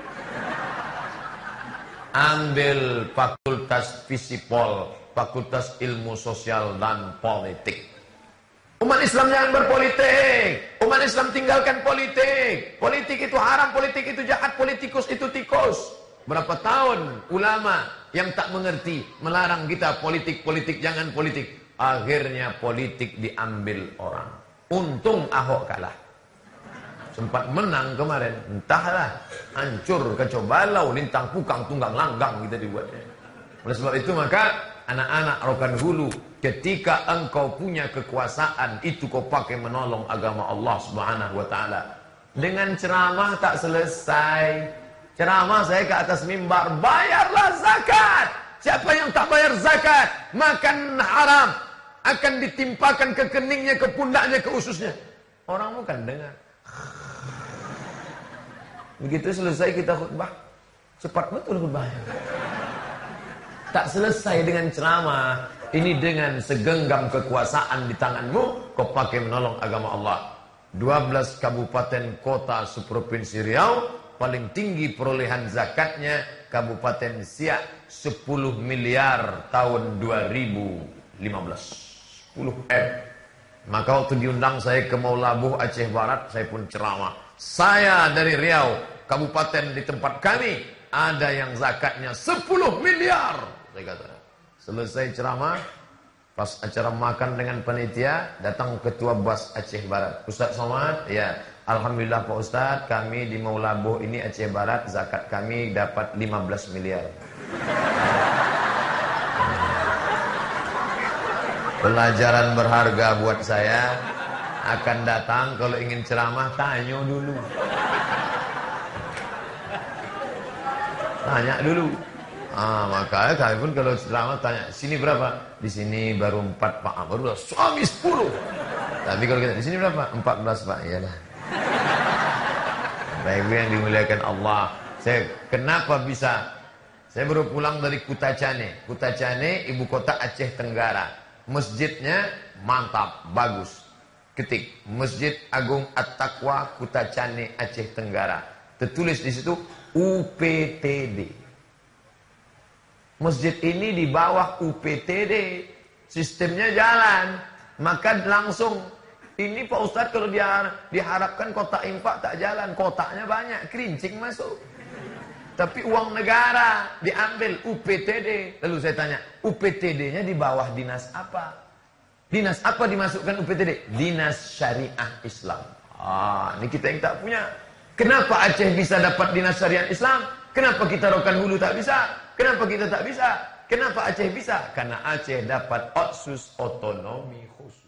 Ambil Fakultas Fisipol, Fakultas Ilmu Sosial dan Politik. Umat Islam jangan berpolitik. Umat Islam tinggalkan politik. Politik itu haram, politik itu jahat, politikus itu tikus. Berapa tahun ulama yang tak mengerti melarang kita politik, jangan politik. Akhirnya politik diambil orang. Untung Ahok kalah. Sempat menang kemarin. Entahlah. Hancur, kacau balau, lintang pukang, tunggang langgang kita dibuatnya. Oleh sebab itu maka anak-anak Rokan Hulu, ketika engkau punya kekuasaan, itu kau pakai menolong agama Allah Subhanahu wa taala. Dengan ceramah tak selesai. Ceramah saya ke atas mimbar, bayarlah zakat. Siapa yang tak bayar zakat, makan haram, akan ditimpakan ke keningnya, ke pundaknya, ke ususnya. Orang bukan dengar. Begitu selesai kita khutbah, cepat betul khutbahnya. Tak selesai dengan ceramah. Ini dengan segenggam kekuasaan di tanganmu, kau pakai menolong agama Allah. 12 kabupaten kota seprovinsi Riau, paling tinggi perolehan zakatnya Kabupaten Siak, 10 miliar tahun 2015. 10 M. Maka waktu diundang saya ke Maulabuh Aceh Barat, saya pun ceramah. Saya dari Riau, kabupaten di tempat kami, ada yang zakatnya 10 miliar. Saya kata. Selesai ceramah, pas acara makan dengan panitia, datang Ketua BAS Aceh Barat. Ustaz Somad, ya. Alhamdulillah Pak Ustadz, kami di Maulabuh ini Aceh Barat, zakat kami dapat 15 miliar. Pelajaran berharga buat saya. Akan datang kalau ingin ceramah, tanya dulu. Tanya dulu. Makanya kami pun kalau ceramah tanya, sini berapa? Di sini baru 4 Pak. Baru suami 10. Tapi kalau kita di sini berapa? 14 Pak. Iyalah. Baik yang dimuliakan Allah. Kenapa bisa? Saya baru pulang dari Kutacane. Kutacane ibu kota Aceh Tenggara. Masjidnya mantap, bagus. Ketik Masjid Agung At-Taqwa Kutacane Aceh Tenggara. Tertulis di situ UPTD. Masjid ini di bawah UPTD. Sistemnya jalan. Maka langsung ini Pak Ustadz kalau diharapkan kotak infak tak jalan, kotaknya banyak, kerincing masuk. Tapi uang negara diambil UPTD. Lalu saya tanya, UPTD-nya di bawah dinas apa? Dinas apa dimasukkan UPTD? Dinas Syariah Islam. Ini kita yang tak punya. Kenapa Aceh bisa dapat dinas syariat Islam? Kenapa kita Rokan Hulu tak bisa? Kenapa kita tak bisa? Kenapa Aceh bisa? Karena Aceh dapat otsus otonomi khusus.